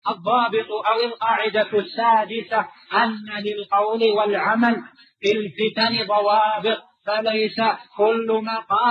الضابط أو القاعدة السادسة أن للقول والعمل في الفتن ضوابط، فليس كل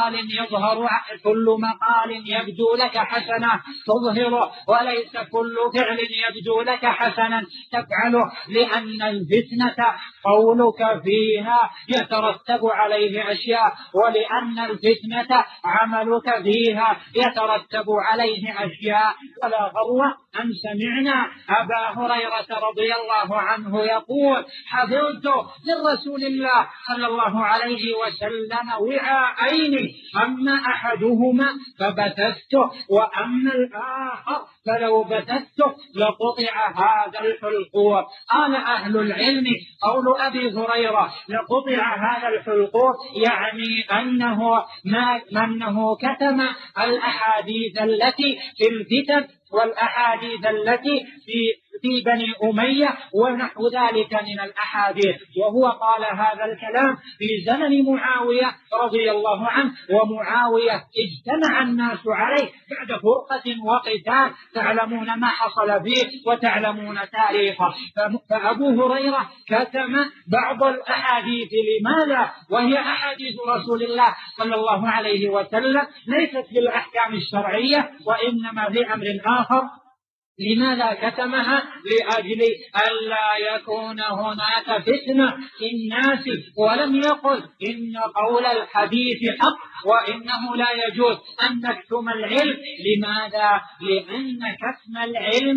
مقال يبدو لك حسنا تظهره، وليس كل فعل يبدو لك حسنا تفعله، لأن الفتنة قولك فيها يترتب عليه أشياء، ولأن الفتنة عملك فيها يترتب عليه أشياء. ولا غرو أن سمعنا أبا هريرة رضي الله عنه يقول: حفظت من رسول الله صلى الله عليه وسلم وعاءين، أما أحدهما فبثثته، وأما الآخر فلو بثثته لقطع هذا الحلقوم. قال أهل العلم: قول أبي هريرة لقطع هذا الحلقوم يعني أنه كتم الأحاديث التي في الفتن والأحاديث التي في بني أمية ونحو ذلك من الأحاديث. وهو قال هذا الكلام في زمن معاوية رضي الله عنه، ومعاوية اجتمع الناس عليه بعد فرقة وقتال، تعلمون ما حصل فيه وتعلمون تاريخه. فأبو هريرة كتم بعض الأحاديث. لماذا؟ وهي أحاديث رسول الله صلى الله عليه وسلم، ليست بالأحكام الشرعية وإنما لأمر آخر. لماذا كتمها؟ لأجل ألا يكون هناك فتنة في الناس، ولم يقل إن قول الحديث حق وإنه لا يجوز أن نكتم العلم. لماذا؟ لأن كتم العلم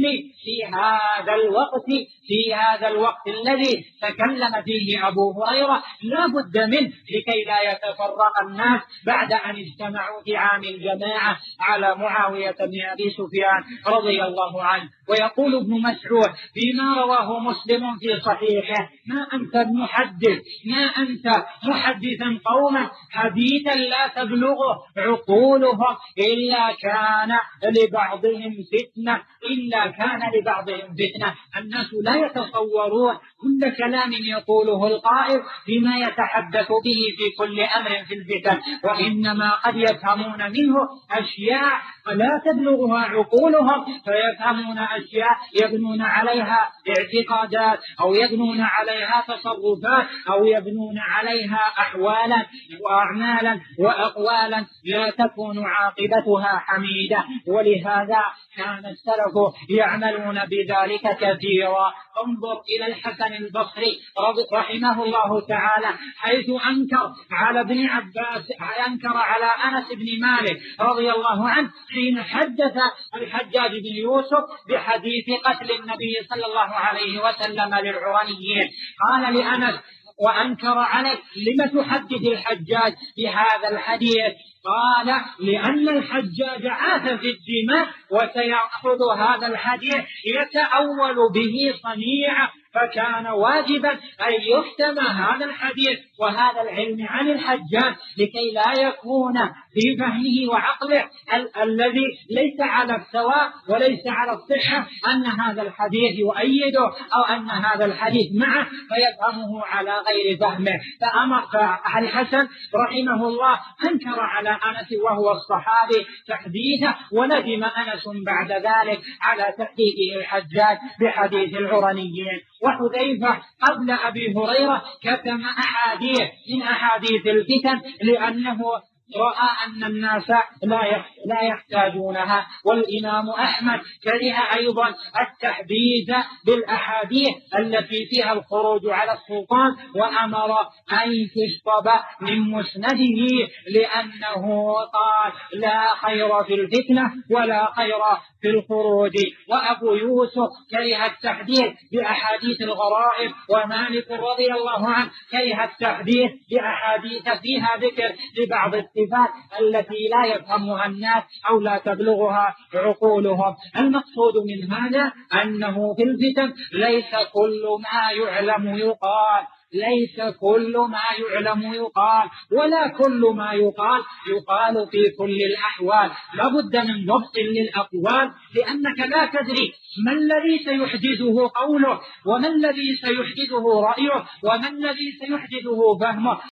في هذا الوقت الذي تكلم فيه أبو هريرة لا بد منه، لكي لا يتفرق الناس بعد أن اجتمعوا في عام الجماعة على معاوية بن أبي سفيان رضي الله عنه. ويقول ابن مسعود فيما رواه مسلم في صحيحه: ما أنت محدثا قوما حديثا لا تبلغه عقولهم إلا كان لبعضهم فتنة. الناس لا يتصورون كل كلام يقوله القائل فيما يتحدث به في كل أمر في الفتن، وإنما قد يفهمون منه أشياء لا تبلغها عقولهم، فيفهمون أشياء يبنون عليها اعتقادات، أو يبنون عليها تصرفات، أو يبنون عليها أحوالا وأعمالا وأقوالا لا تكون عاقبتها حميدة. ولهذا كان السلف يعملون بذلك كثيرا. انظر إلى الحسن البصري رحمه الله تعالى، حيث أنكر على ابن عباس، أنكر على أنس بن مالك رضي الله عنه حين حدث الحجاج بن يوسف بحديث قتل النبي صلى الله عليه وسلم للعرنيين. قال لأنس وأنكر عليه: لم تحدث الحجاج بهذا الحديث؟ قال: لأن الحجاج عاث في الدماء وسيأخذ هذا الحديث يتأول به صنيعة، فكان واجبا أن يختم هذا الحديث وهذا العلم عن الحجاج، لكي لا يكون في فهمه وعقله الذي ليس على السواء وليس على الصحة أن هذا الحديث يؤيده أو أن هذا الحديث معه فيفهمه على غير فهمه. فالحسن رحمه الله أنكر على أنس وهو الصحابي تحديثه، وندم أنس بعد ذلك على تحديثه الحجاج بحديث العرنيين. وحذيفة قبل أبي هريرة كتم أحاديث من أحاديث الفتن لأنه رأى أن الناس لا يحتاجونها. والإمام أحمد كره أيضا التحديث بالأحاديث التي فيها الخروج على السلطان، وأمر أن تشطب من مسنده، لأنه قال: لا خير في الفتنة ولا خير في الخروج. وأبو يوسف كره التحديث بأحاديث الغرائب، ومالك رضي الله عنه كره التحديث بأحاديث فيها ذكر لبعض الصفات التي لا يفهمها الناس أو لا تبلغها عقولهم. المقصود من هذا أنه في الفتن ليس كل ما يعلم يقال، ولا كل ما يقال في كل الأحوال. لابد من ضبط للأقوال، لأنك لا تدري ما الذي سيحدثه قوله، وما الذي سيحدثه رأيه، وما الذي سيحدثه فهمه.